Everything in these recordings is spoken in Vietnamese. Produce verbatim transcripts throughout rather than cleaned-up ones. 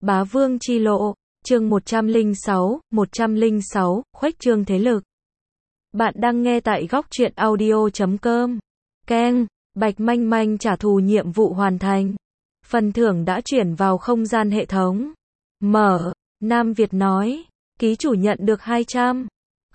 Bá Vương Chi Lộ, chương một trăm lẻ sáu, một trăm lẻ sáu, khuếch trương thế lực. Bạn đang nghe tại góc truyện audio chấm com. Keng, Bạch Manh Manh trả thù nhiệm vụ hoàn thành. Phần thưởng đã chuyển vào không gian hệ thống. Mở, Nam Việt nói, ký chủ nhận được hai trăm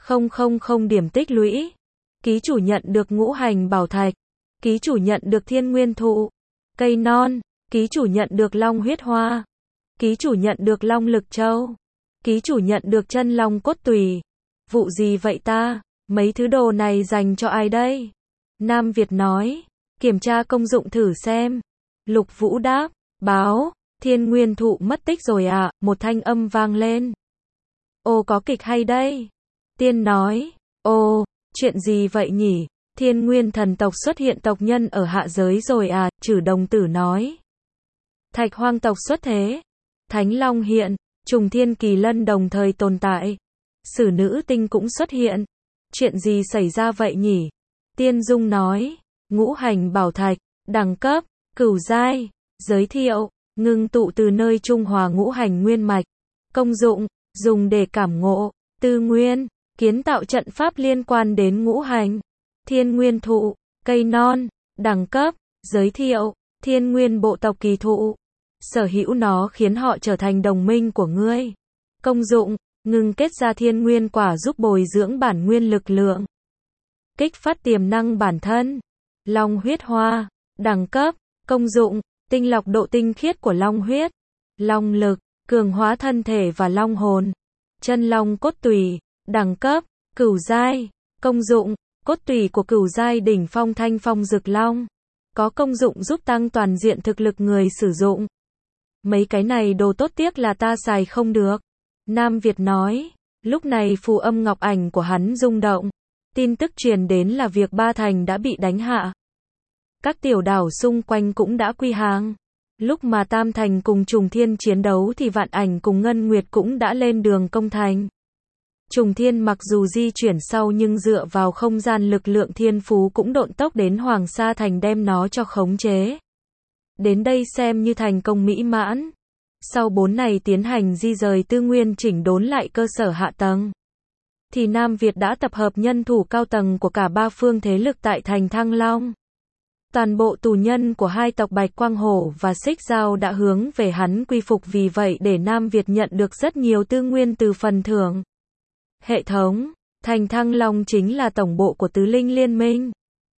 nghìn điểm tích lũy. Ký chủ nhận được ngũ hành bảo thạch. Ký chủ nhận được thiên nguyên thụ, cây non. Ký chủ nhận được long huyết hoa. Ký chủ nhận được long lực châu. Ký chủ nhận được chân long cốt tùy. Vụ gì vậy ta? Mấy thứ đồ này dành cho ai đây? Nam Việt nói, kiểm tra công dụng thử xem. Lục Vũ đáp, báo, thiên nguyên thụ mất tích rồi à, một thanh âm vang lên. Ồ, có kịch hay đây? Tiên nói, ồ, chuyện gì vậy nhỉ? Thiên nguyên thần tộc xuất hiện tộc nhân ở hạ giới rồi à, Trử Đồng Tử nói. Thạch hoang tộc xuất thế. Thánh Long hiện, trùng thiên kỳ lân đồng thời tồn tại. Sử nữ tinh cũng xuất hiện. Chuyện gì xảy ra vậy nhỉ? Tiên Dung nói, ngũ hành bảo thạch, đẳng cấp, cửu giai, giới thiệu, ngưng tụ từ nơi trung hòa ngũ hành nguyên mạch. Công dụng, dùng để cảm ngộ, tư nguyên, kiến tạo trận pháp liên quan đến ngũ hành. Thiên nguyên thụ, cây non, đẳng cấp, giới thiệu, thiên nguyên bộ tộc kỳ thụ. Sở hữu nó khiến họ trở thành đồng minh của ngươi. Công dụng, ngừng kết ra thiên nguyên quả giúp bồi dưỡng bản nguyên lực lượng. Kích phát tiềm năng bản thân. Long huyết hoa, đẳng cấp, công dụng, tinh lọc độ tinh khiết của long huyết. Long lực, cường hóa thân thể và long hồn. Chân long cốt tùy, đẳng cấp, cửu giai, công dụng, cốt tùy của cửu giai đỉnh phong thanh phong dực long. Có công dụng giúp tăng toàn diện thực lực người sử dụng. Mấy cái này đồ tốt tiếc là ta xài không được. Nam Việt nói, lúc này phù âm ngọc ảnh của hắn rung động. Tin tức truyền đến là việc Ba Thành đã bị đánh hạ. Các tiểu đảo xung quanh cũng đã quy hàng. Lúc mà Tam Thành cùng Trùng Thiên chiến đấu thì Vạn Ảnh cùng Ngân Nguyệt cũng đã lên đường công thành. Trùng Thiên mặc dù di chuyển sau nhưng dựa vào không gian lực lượng thiên phú cũng độn tốc đến Hoàng Sa Thành đem nó cho khống chế. Đến đây xem như thành công mỹ mãn. Sau bốn ngày tiến hành di rời tư nguyên chỉnh đốn lại cơ sở hạ tầng, thì Nam Việt đã tập hợp nhân thủ cao tầng của cả ba phương thế lực tại thành Thăng Long. Toàn bộ tù nhân của hai tộc Bạch Quang Hổ và Xích Dao đã hướng về hắn quy phục, vì vậy để Nam Việt nhận được rất nhiều tư nguyên từ phần thưởng. Hệ thống, thành Thăng Long chính là tổng bộ của Tứ Linh Liên Minh.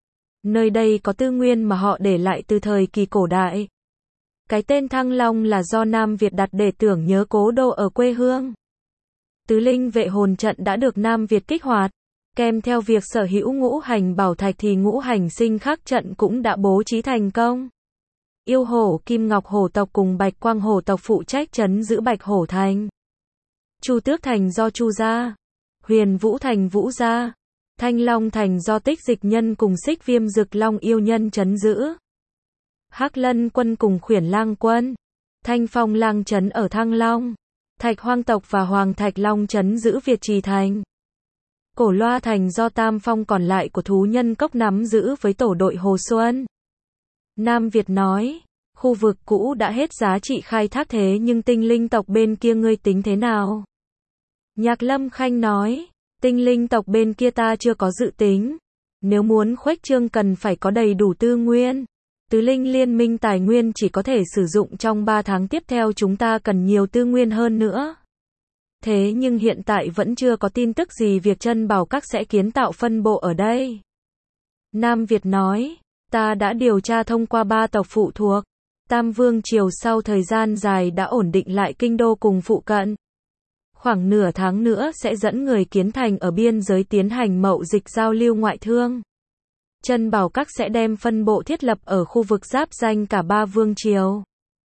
Nơi đây có tư nguyên mà họ để lại từ thời kỳ cổ đại. Cái tên Thăng Long là do Nam Việt đặt để tưởng nhớ cố đô ở quê hương. Tứ Linh vệ hồn trận đã được Nam Việt kích hoạt. Kèm theo việc sở hữu ngũ hành bảo thạch thì ngũ hành sinh khắc trận cũng đã bố trí thành công. Yêu hổ Kim Ngọc hổ tộc cùng Bạch Quang hổ tộc phụ trách trấn giữ Bạch Hổ Thành. Chu Tước Thành do Chu gia. Huyền Vũ Thành Vũ gia. Thanh Long Thành do Tích Dịch Nhân cùng Xích Viêm Dực Long yêu nhân trấn giữ. Hắc Lân quân cùng Khuyển Lang quân. Thanh Phong Lang trấn ở Thăng Long. Thạch Hoang tộc và Hoàng Thạch Long trấn giữ Việt Trì Thành. Cổ Loa Thành do Tam Phong còn lại của thú nhân cốc nắm giữ với tổ đội Hồ Xuân. Nam Việt nói, khu vực cũ đã hết giá trị khai thác thế nhưng tinh linh tộc bên kia ngươi tính thế nào? Nhạc Lâm Khanh nói, tinh linh tộc bên kia ta chưa có dự tính. Nếu muốn khuếch trương cần phải có đầy đủ tư nguyên. Tứ Linh Liên Minh tài nguyên chỉ có thể sử dụng trong ba tháng tiếp theo, chúng ta cần nhiều tư nguyên hơn nữa. Thế nhưng hiện tại vẫn chưa có tin tức gì việc Chân Bảo Các sẽ kiến tạo phân bộ ở đây. Nam Việt nói, ta đã điều tra thông qua ba tộc phụ thuộc. Tam Vương Triều sau thời gian dài đã ổn định lại kinh đô cùng phụ cận. Khoảng nửa tháng nữa sẽ dẫn người Kiến Thành ở biên giới tiến hành mậu dịch giao lưu ngoại thương. Chân Bảo Các sẽ đem phân bộ thiết lập ở khu vực giáp ranh cả ba vương triều.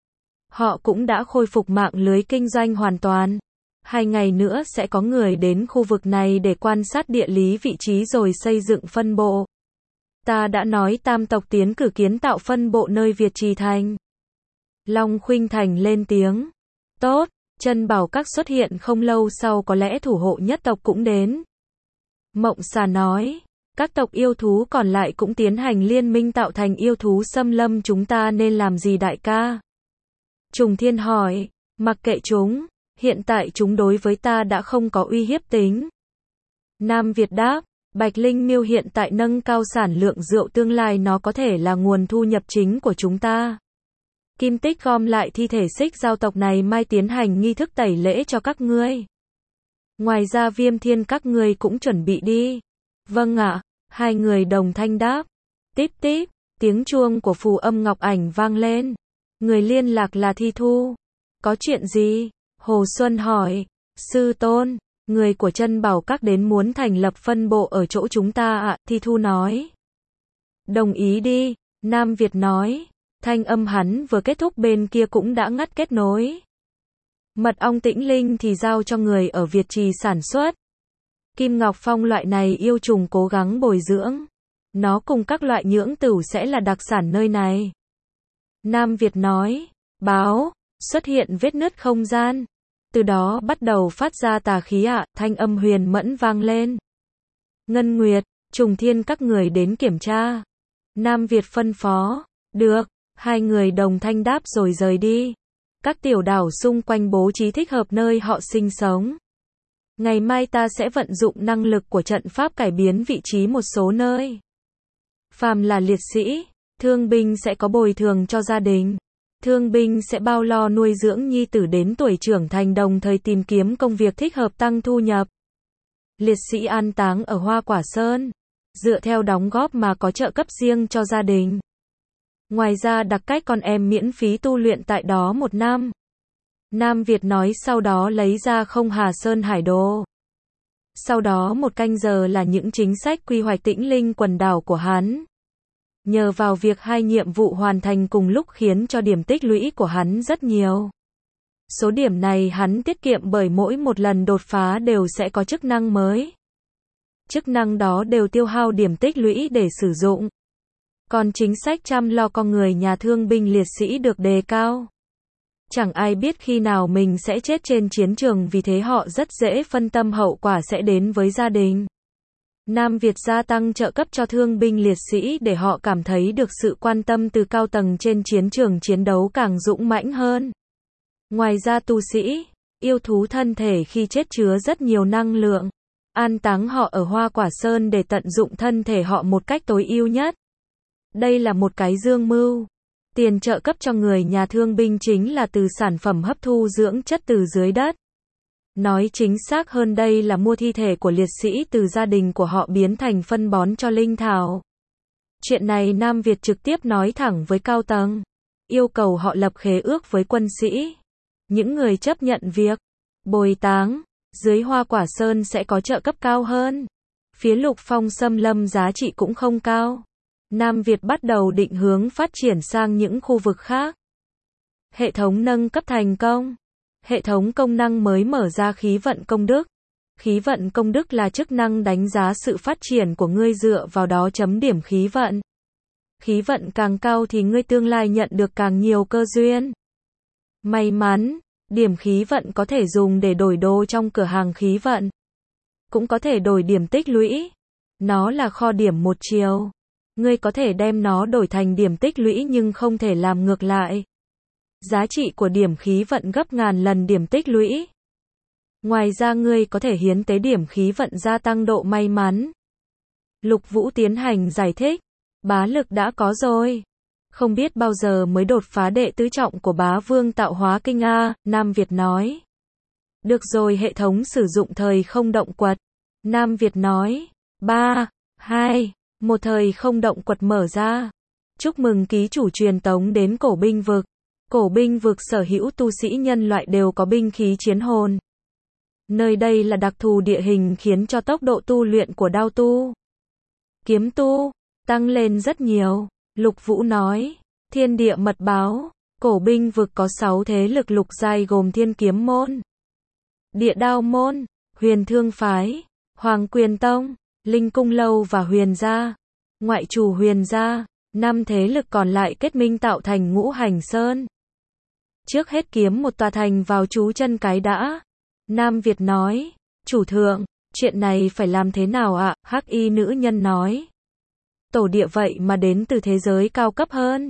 Họ cũng đã khôi phục mạng lưới kinh doanh hoàn toàn. Hai ngày nữa sẽ có người đến khu vực này để quan sát địa lý vị trí rồi xây dựng phân bộ. Ta đã nói tam tộc tiến cử kiến tạo phân bộ nơi Việt Trì Thành. Long Khuynh Thành lên tiếng. Tốt, Chân Bảo Các xuất hiện không lâu sau có lẽ thủ hộ nhất tộc cũng đến. Mộng Xà nói. Các tộc yêu thú còn lại cũng tiến hành liên minh tạo thành yêu thú xâm lâm, chúng ta nên làm gì đại ca? Trùng Thiên hỏi, Mặc kệ chúng, hiện tại chúng đối với ta đã không có uy hiếp tính. Nam Việt đáp, Bạch Linh Miêu hiện tại nâng cao sản lượng rượu, tương lai nó có thể là nguồn thu nhập chính của chúng ta. Kim Tích gom lại thi thể Xích Giao tộc này mai tiến hành nghi thức tẩy lễ cho các ngươi. Ngoài ra Viêm Thiên các ngươi cũng chuẩn bị đi. Vâng ạ, hai người đồng thanh đáp. Típ típ, tiếng chuông của phù âm ngọc ảnh vang lên. Người liên lạc là Thi Thu. Có chuyện gì? Hồ Xuân hỏi. Sư tôn, người của Chân Bảo các đến muốn thành lập phân bộ ở chỗ chúng ta ạ, Thi Thu nói. Đồng ý đi, Nam Việt nói. Thanh âm hắn vừa kết thúc bên kia cũng đã ngắt kết nối. Mật ong tĩnh linh thì giao cho người ở Việt Trì sản xuất. Kim Ngọc Phong loại này yêu trùng cố gắng bồi dưỡng. Nó cùng các loại nhưỡng tửu sẽ là đặc sản nơi này. Nam Việt nói. Báo, xuất hiện vết nứt không gian. Từ đó bắt đầu phát ra tà khí ạ, à, thanh âm huyền mẫn vang lên. Ngân Nguyệt, Trùng Thiên các người đến kiểm tra. Nam Việt phân phó. Được, hai người đồng thanh đáp rồi rời đi. Các tiểu đảo xung quanh bố trí thích hợp nơi họ sinh sống. Ngày mai ta sẽ vận dụng năng lực của trận pháp cải biến vị trí một số nơi. Phàm là liệt sĩ, thương binh sẽ có bồi thường cho gia đình. Thương binh sẽ bao lo nuôi dưỡng nhi tử đến tuổi trưởng thành, đồng thời tìm kiếm công việc thích hợp tăng thu nhập. Liệt sĩ an táng ở Hoa Quả Sơn, dựa theo đóng góp mà có trợ cấp riêng cho gia đình. Ngoài ra đặc cách con em miễn phí tu luyện tại đó một năm. Nam Việt nói, sau đó lấy ra Không Hà Sơn Hải Đồ. Sau đó một canh giờ là những chính sách quy hoạch Tĩnh Linh quần đảo của hắn. Nhờ vào việc hai nhiệm vụ hoàn thành cùng lúc khiến cho điểm tích lũy của hắn rất nhiều. Số điểm này hắn tiết kiệm bởi mỗi một lần đột phá đều sẽ có chức năng mới. Chức năng đó đều tiêu hao điểm tích lũy để sử dụng. Còn chính sách chăm lo con người nhà thương binh liệt sĩ được đề cao. Chẳng ai biết khi nào mình sẽ chết trên chiến trường, vì thế họ rất dễ phân tâm, hậu quả sẽ đến với gia đình. Nam Việt gia tăng trợ cấp cho thương binh liệt sĩ để họ cảm thấy được sự quan tâm từ cao tầng trên chiến trường, chiến đấu càng dũng mãnh hơn. Ngoài ra tu sĩ, yêu thú thân thể khi chết chứa rất nhiều năng lượng. An táng họ ở Hoa Quả Sơn để tận dụng thân thể họ một cách tối ưu nhất. Đây là một cái dương mưu. Tiền trợ cấp cho người nhà thương binh chính là từ sản phẩm hấp thu dưỡng chất từ dưới đất. Nói chính xác hơn, đây là mua thi thể của liệt sĩ từ gia đình của họ biến thành phân bón cho linh thảo. Chuyện này Nam Việt trực tiếp nói thẳng với cao tầng, yêu cầu họ lập khế ước với quân sĩ. Những người chấp nhận việc bồi táng dưới Hoa Quả Sơn sẽ có trợ cấp cao hơn. Phía Lục Phong Xâm Lâm giá trị cũng không cao. Nam Việt bắt đầu định hướng phát triển sang những khu vực khác. Hệ thống nâng cấp thành công. Hệ thống công năng mới mở ra khí vận công đức. Khí vận công đức là chức năng đánh giá sự phát triển của ngươi, dựa vào đó chấm điểm khí vận. Khí vận càng cao thì ngươi tương lai nhận được càng nhiều cơ duyên. May mắn, điểm khí vận có thể dùng để đổi đồ trong cửa hàng khí vận. Cũng có thể đổi điểm tích lũy. Nó là kho điểm một chiều. Ngươi có thể đem nó đổi thành điểm tích lũy nhưng không thể làm ngược lại. Giá trị của điểm khí vận gấp ngàn lần điểm tích lũy. Ngoài ra ngươi có thể hiến tế điểm khí vận gia tăng độ may mắn. Lục Vũ tiến hành giải thích. Bá lực đã có rồi. Không biết bao giờ mới đột phá đệ tứ trọng của Bá Vương tạo hóa kinh a, Nam Việt nói. Được rồi, hệ thống sử dụng thời không động quật. Nam Việt nói. ba, hai, một thời không động quật mở ra. Chúc mừng ký chủ truyền tống đến cổ binh vực. Cổ binh vực sở hữu tu sĩ nhân loại đều có binh khí chiến hồn. Nơi đây là đặc thù địa hình khiến cho tốc độ tu luyện của đao tu, kiếm tu tăng lên rất nhiều. Lục Vũ nói. Thiên địa mật báo. Cổ binh vực có sáu thế lực lục giai gồm Thiên Kiếm Môn, Địa Đao Môn, Huyền Thương Phái, Hoàng Quyền Tông, Linh Cung Lâu và Huyền Gia. Ngoại trù Huyền Gia, năm thế lực còn lại kết minh tạo thành Ngũ Hành Sơn. Trước hết kiếm một tòa thành vào trú chân cái đã. Nam Việt nói. Chủ thượng, chuyện này phải làm thế nào ạ? Hắc y nữ nhân nói. Tổ địa vậy mà đến từ thế giới cao cấp hơn.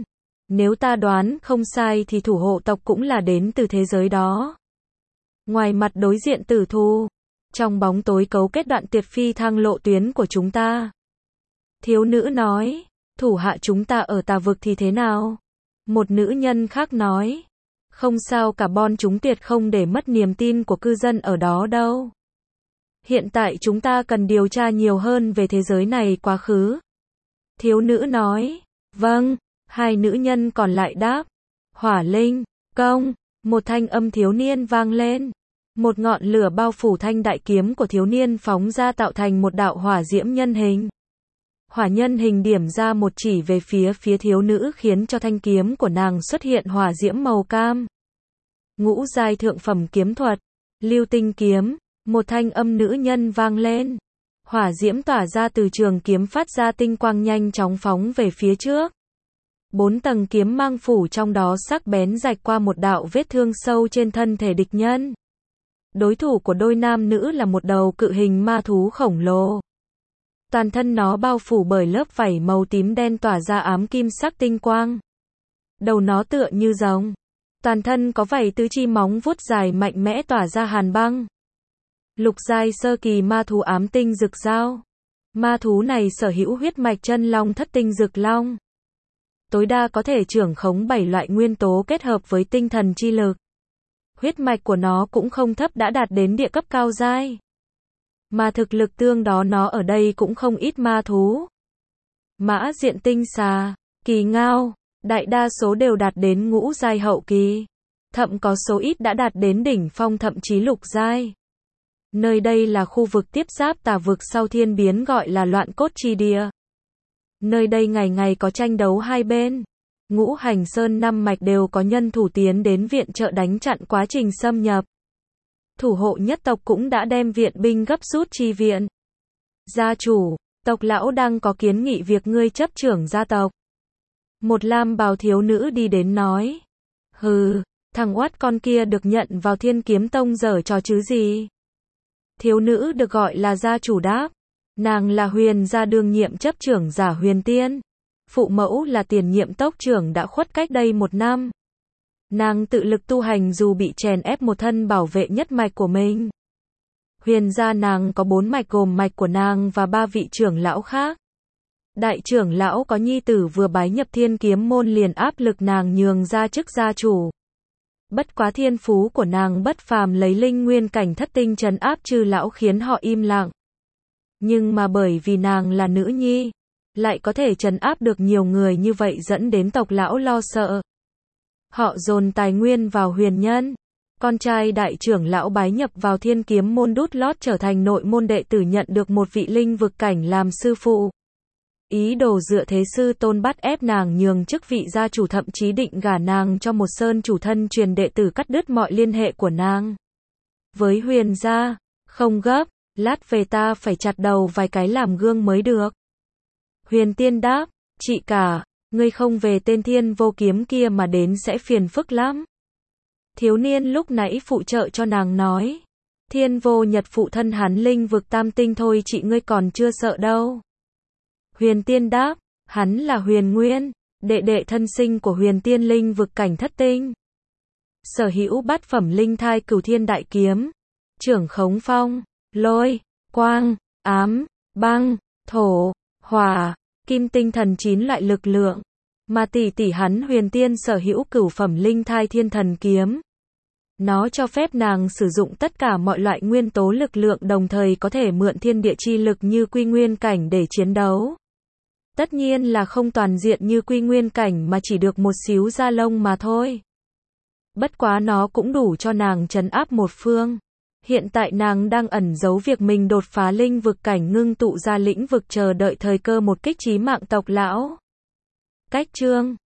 Nếu ta đoán không sai thì thủ hộ tộc cũng là đến từ thế giới đó. Ngoài mặt đối diện tử thù, trong bóng tối cấu kết đoạn tuyệt phi thăng lộ tuyến của chúng ta. Thiếu nữ nói, thủ hạ chúng ta ở tà vực thì thế nào? Một nữ nhân khác nói, không sao cả, bọn chúng tuyệt không để mất niềm tin của cư dân ở đó đâu. Hiện tại chúng ta cần điều tra nhiều hơn về thế giới này quá khứ. Thiếu nữ nói, vâng. Hai nữ nhân còn lại đáp, hỏa linh, công. Một thanh âm thiếu niên vang lên. Một ngọn lửa bao phủ thanh đại kiếm của thiếu niên phóng ra tạo thành một đạo hỏa diễm nhân hình. Hỏa nhân hình điểm ra một chỉ về phía phía thiếu nữ khiến cho thanh kiếm của nàng xuất hiện hỏa diễm màu cam. Ngũ giai thượng phẩm kiếm thuật, lưu tinh kiếm. Một thanh âm nữ nhân vang lên. Hỏa diễm tỏa ra từ trường kiếm phát ra tinh quang nhanh chóng phóng về phía trước. Bốn tầng kiếm mang phủ trong đó sắc bén rạch qua một đạo vết thương sâu trên thân thể địch nhân. Đối thủ của đôi nam nữ là một đầu cự hình ma thú khổng lồ. Toàn thân nó bao phủ bởi lớp vảy màu tím đen tỏa ra ám kim sắc tinh quang. Đầu nó tựa như rồng. Toàn thân có vảy tứ chi móng vuốt dài mạnh mẽ tỏa ra hàn băng. Lục giai sơ kỳ ma thú ám tinh rực dao. Ma thú này sở hữu huyết mạch chân long thất tinh rực long. Tối đa có thể trưởng khống bảy loại nguyên tố kết hợp với tinh thần chi lực. Huyết mạch của nó cũng không thấp, đã đạt đến địa cấp cao giai. Mà thực lực tương đó nó ở đây cũng không ít ma thú. Mã diện tinh xà, kỳ ngao, đại đa số đều đạt đến ngũ giai hậu kỳ. Thậm có số ít đã đạt đến đỉnh phong thậm chí lục giai. Nơi đây là khu vực tiếp giáp tà vực sau thiên biến gọi là loạn cốt chi địa. Nơi đây ngày ngày có tranh đấu hai bên. Ngũ hành sơn năm mạch đều có nhân thủ tiến đến viện trợ đánh chặn quá trình xâm nhập. Thủ hộ nhất tộc cũng đã đem viện binh gấp rút chi viện. Gia chủ, tộc lão đang có kiến nghị việc ngươi chấp trưởng gia tộc. Một lam bào thiếu nữ đi đến nói. Hừ, thằng oát con kia được nhận vào Thiên Kiếm Tông giở trò chứ gì. Thiếu nữ được gọi là gia chủ đáp. Nàng là Huyền gia đương nhiệm chấp trưởng giả Huyền Tiên. Phụ mẫu là tiền nhiệm tốc trưởng đã khuất cách đây một năm. Nàng tự lực tu hành dù bị chèn ép một thân bảo vệ nhất mạch của mình. Huyền gia nàng có bốn mạch gồm mạch của nàng và ba vị trưởng lão khác. Đại trưởng lão có nhi tử vừa bái nhập Thiên Kiếm môn liền áp lực nàng nhường ra chức gia chủ. Bất quá thiên phú của nàng bất phàm, lấy linh nguyên cảnh thất tinh trấn áp chư lão khiến họ im lặng. Nhưng mà bởi vì nàng là nữ nhi, lại có thể trấn áp được nhiều người như vậy dẫn đến tộc lão lo sợ. Họ dồn tài nguyên vào Huyền Nhân. Con trai đại trưởng lão bái nhập vào Thiên Kiếm môn đút lót trở thành nội môn đệ tử, nhận được một vị linh vực cảnh làm sư phụ. Ý đồ dựa thế sư tôn bắt ép nàng nhường chức vị gia chủ, thậm chí định gả nàng cho một sơn chủ thân truyền đệ tử, cắt đứt mọi liên hệ của nàng với Huyền gia. Không gấp, lát về ta phải chặt đầu vài cái làm gương mới được. Huyền Tiên đáp, chị cả, ngươi không về tên Thiên Vô kiếm kia mà đến sẽ phiền phức lắm. Thiếu niên lúc nãy phụ trợ cho nàng nói, Thiên Vô Nhật phụ thân hắn linh vực tam tinh thôi, chị ngươi còn chưa sợ đâu. Huyền Tiên đáp, hắn là Huyền Nguyên, đệ đệ thân sinh của Huyền Tiên linh vực cảnh thất tinh. Sở hữu bát phẩm linh thai cửu thiên đại kiếm, trưởng khống phong, lôi, quang, ám, băng, thổ, hỏa, kim tinh thần chín loại lực lượng. Mà tỷ tỷ hắn Huyền Tiên sở hữu cửu phẩm linh thai thiên thần kiếm. Nó cho phép nàng sử dụng tất cả mọi loại nguyên tố lực lượng, đồng thời có thể mượn thiên địa chi lực như quy nguyên cảnh để chiến đấu. Tất nhiên là không toàn diện như quy nguyên cảnh mà chỉ được một xíu da lông mà thôi. Bất quá nó cũng đủ cho nàng trấn áp một phương. Hiện tại nàng đang ẩn giấu việc mình đột phá linh vực cảnh, ngưng tụ ra lĩnh vực, chờ đợi thời cơ một kích chí mạng tộc lão. Cách chương